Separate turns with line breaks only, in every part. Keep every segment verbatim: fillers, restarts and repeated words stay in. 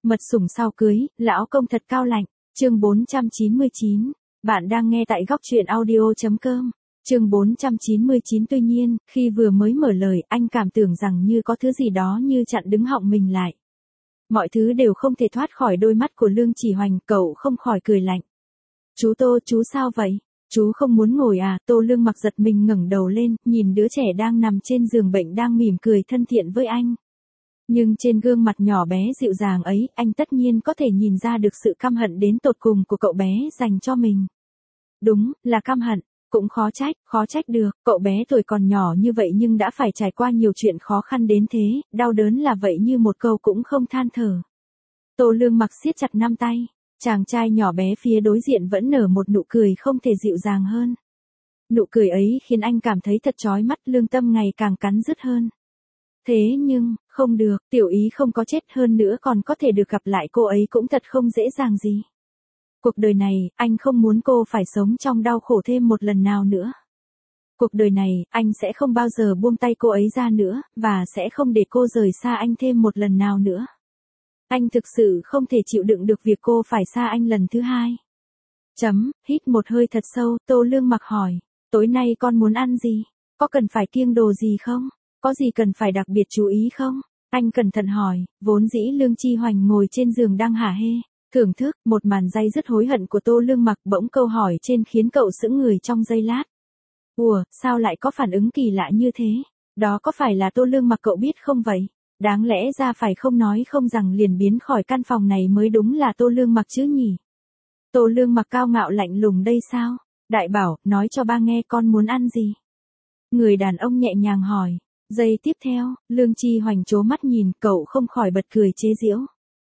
Mật sủng sau cưới, lão công thật cao lạnh. Chương bốn trăm chín mươi chín. Bạn đang nghe tại góc truyện audio chấm com. Chương bốn trăm chín mươi chín. Tuy nhiên, khi vừa mới mở lời, anh cảm tưởng rằng như có thứ gì đó như chặn đứng họng mình lại. Mọi thứ đều không thể thoát khỏi đôi mắt của Lương Chỉ Hoành, cậu không khỏi cười lạnh. Chú Tô, chú sao vậy? Chú không muốn ngồi à? Tô Lương Mặc giật mình ngẩng đầu lên, nhìn đứa trẻ đang nằm trên giường bệnh đang mỉm cười thân thiện với anh. Nhưng trên gương mặt nhỏ bé dịu dàng ấy, anh tất nhiên có thể nhìn ra được sự căm hận đến tột cùng của cậu bé dành cho mình. Đúng, là căm hận, cũng khó trách, khó trách được, cậu bé tuổi còn nhỏ như vậy nhưng đã phải trải qua nhiều chuyện khó khăn đến thế, đau đớn là vậy như một câu cũng không than thở. Tô Lương Mặc siết chặt năm tay, chàng trai nhỏ bé phía đối diện vẫn nở một nụ cười không thể dịu dàng hơn. Nụ cười ấy khiến anh cảm thấy thật chói mắt, lương tâm ngày càng cắn rứt hơn. Thế nhưng, không được, Tiểu Ý không có chết, hơn nữa còn có thể được gặp lại cô ấy cũng thật không dễ dàng gì. Cuộc đời này, anh không muốn cô phải sống trong đau khổ thêm một lần nào nữa. Cuộc đời này, anh sẽ không bao giờ buông tay cô ấy ra nữa, và sẽ không để cô rời xa anh thêm một lần nào nữa. Anh thực sự không thể chịu đựng được việc cô phải xa anh lần thứ hai. Chấm, hít một hơi thật sâu, Tô Lương Mặc hỏi, tối nay con muốn ăn gì? Có cần phải kiêng đồ gì không? Có gì cần phải đặc biệt chú ý không? Anh cẩn thận hỏi, vốn dĩ Lương Chi Hoành ngồi trên giường đang hả hê, thưởng thức, một màn day dứt hối hận của Tô Lương Mặc, bỗng câu hỏi trên khiến cậu sững người trong giây lát. Ủa, sao lại có phản ứng kỳ lạ như thế? Đó có phải là Tô Lương Mặc cậu biết không vậy? Đáng lẽ ra phải không nói không rằng liền biến khỏi căn phòng này mới đúng là Tô Lương Mặc chứ nhỉ? Tô Lương Mặc cao ngạo lạnh lùng đây sao? Đại bảo, nói cho ba nghe con muốn ăn gì? Người đàn ông nhẹ nhàng hỏi. Giây tiếp theo, Lương Chi Hoành trố mắt nhìn, cậu không khỏi bật cười chế giễu.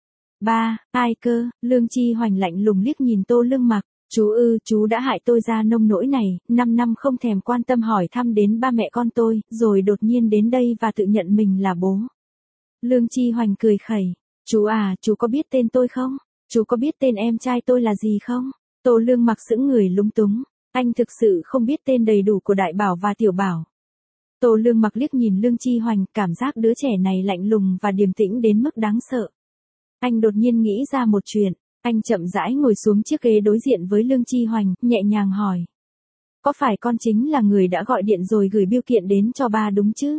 Ba, ai cơ? Lương Chi Hoành lạnh lùng liếc nhìn Tô Lương Mặc. Chú ư, chú đã hại tôi ra nông nỗi này, năm năm không thèm quan tâm hỏi thăm đến ba mẹ con tôi, rồi đột nhiên đến đây và tự nhận mình là bố. Lương Chi Hoành cười khẩy. Chú à, chú có biết tên tôi không? Chú có biết tên em trai tôi là gì không? Tô Lương Mặc sững người lúng túng. Anh thực sự không biết tên đầy đủ của Đại Bảo và Tiểu Bảo. Tô Lương Mặc liếc nhìn Lương Chi Hoành, cảm giác đứa trẻ này lạnh lùng và điềm tĩnh đến mức đáng sợ. Anh đột nhiên nghĩ ra một chuyện, anh chậm rãi ngồi xuống chiếc ghế đối diện với Lương Chi Hoành, nhẹ nhàng hỏi. Có phải con chính là người đã gọi điện rồi gửi bưu kiện đến cho ba đúng chứ?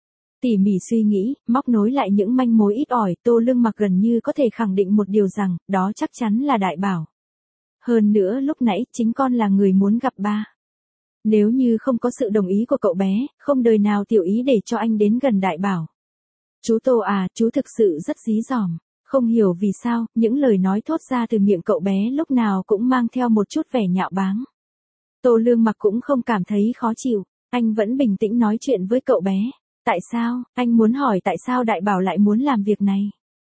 Tỉ mỉ suy nghĩ, móc nối lại những manh mối ít ỏi, Tô Lương Mặc gần như có thể khẳng định một điều rằng, đó chắc chắn là Đại Bảo. Hơn nữa lúc nãy, chính con là người muốn gặp ba. Nếu như không có sự đồng ý của cậu bé, không đời nào Tiểu Ý để cho anh đến gần Đại Bảo. Chú Tô à, chú thực sự rất dí dỏm. Không hiểu vì sao, những lời nói thốt ra từ miệng cậu bé lúc nào cũng mang theo một chút vẻ nhạo báng. Tô Lương Mặc cũng không cảm thấy khó chịu, anh vẫn bình tĩnh nói chuyện với cậu bé. Tại sao, anh muốn hỏi tại sao Đại Bảo lại muốn làm việc này?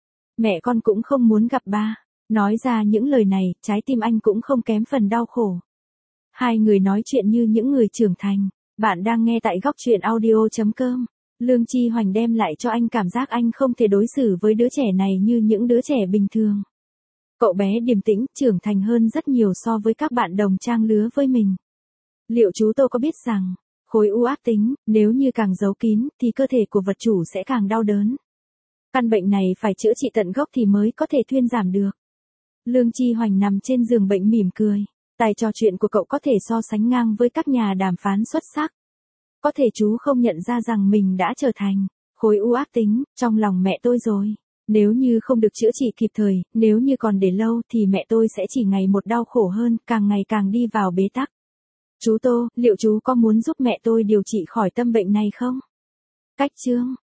Mẹ con cũng không muốn gặp ba. Nói ra những lời này, trái tim anh cũng không kém phần đau khổ. Hai người nói chuyện như những người trưởng thành. Bạn đang nghe tại góc truyện audio chấm com. Lương Chi Hoành đem lại cho anh cảm giác anh không thể đối xử với đứa trẻ này như những đứa trẻ bình thường. Cậu bé điềm tĩnh, trưởng thành hơn rất nhiều so với các bạn đồng trang lứa với mình. Liệu chú Tô có biết rằng, khối u ác tính, nếu như càng giấu kín, thì cơ thể của vật chủ sẽ càng đau đớn. Căn bệnh này phải chữa trị tận gốc thì mới có thể thuyên giảm được. Lương Chi Hoành nằm trên giường bệnh mỉm cười. Tài trò chuyện của cậu có thể so sánh ngang với các nhà đàm phán xuất sắc. Có thể chú không nhận ra rằng mình đã trở thành khối u ác tính trong lòng mẹ tôi rồi. Nếu như không được chữa trị kịp thời, nếu như còn để lâu thì mẹ tôi sẽ chỉ ngày một đau khổ hơn, càng ngày càng đi vào bế tắc. Chú Tô, liệu chú có muốn giúp mẹ tôi điều trị khỏi tâm bệnh này không? Cách chương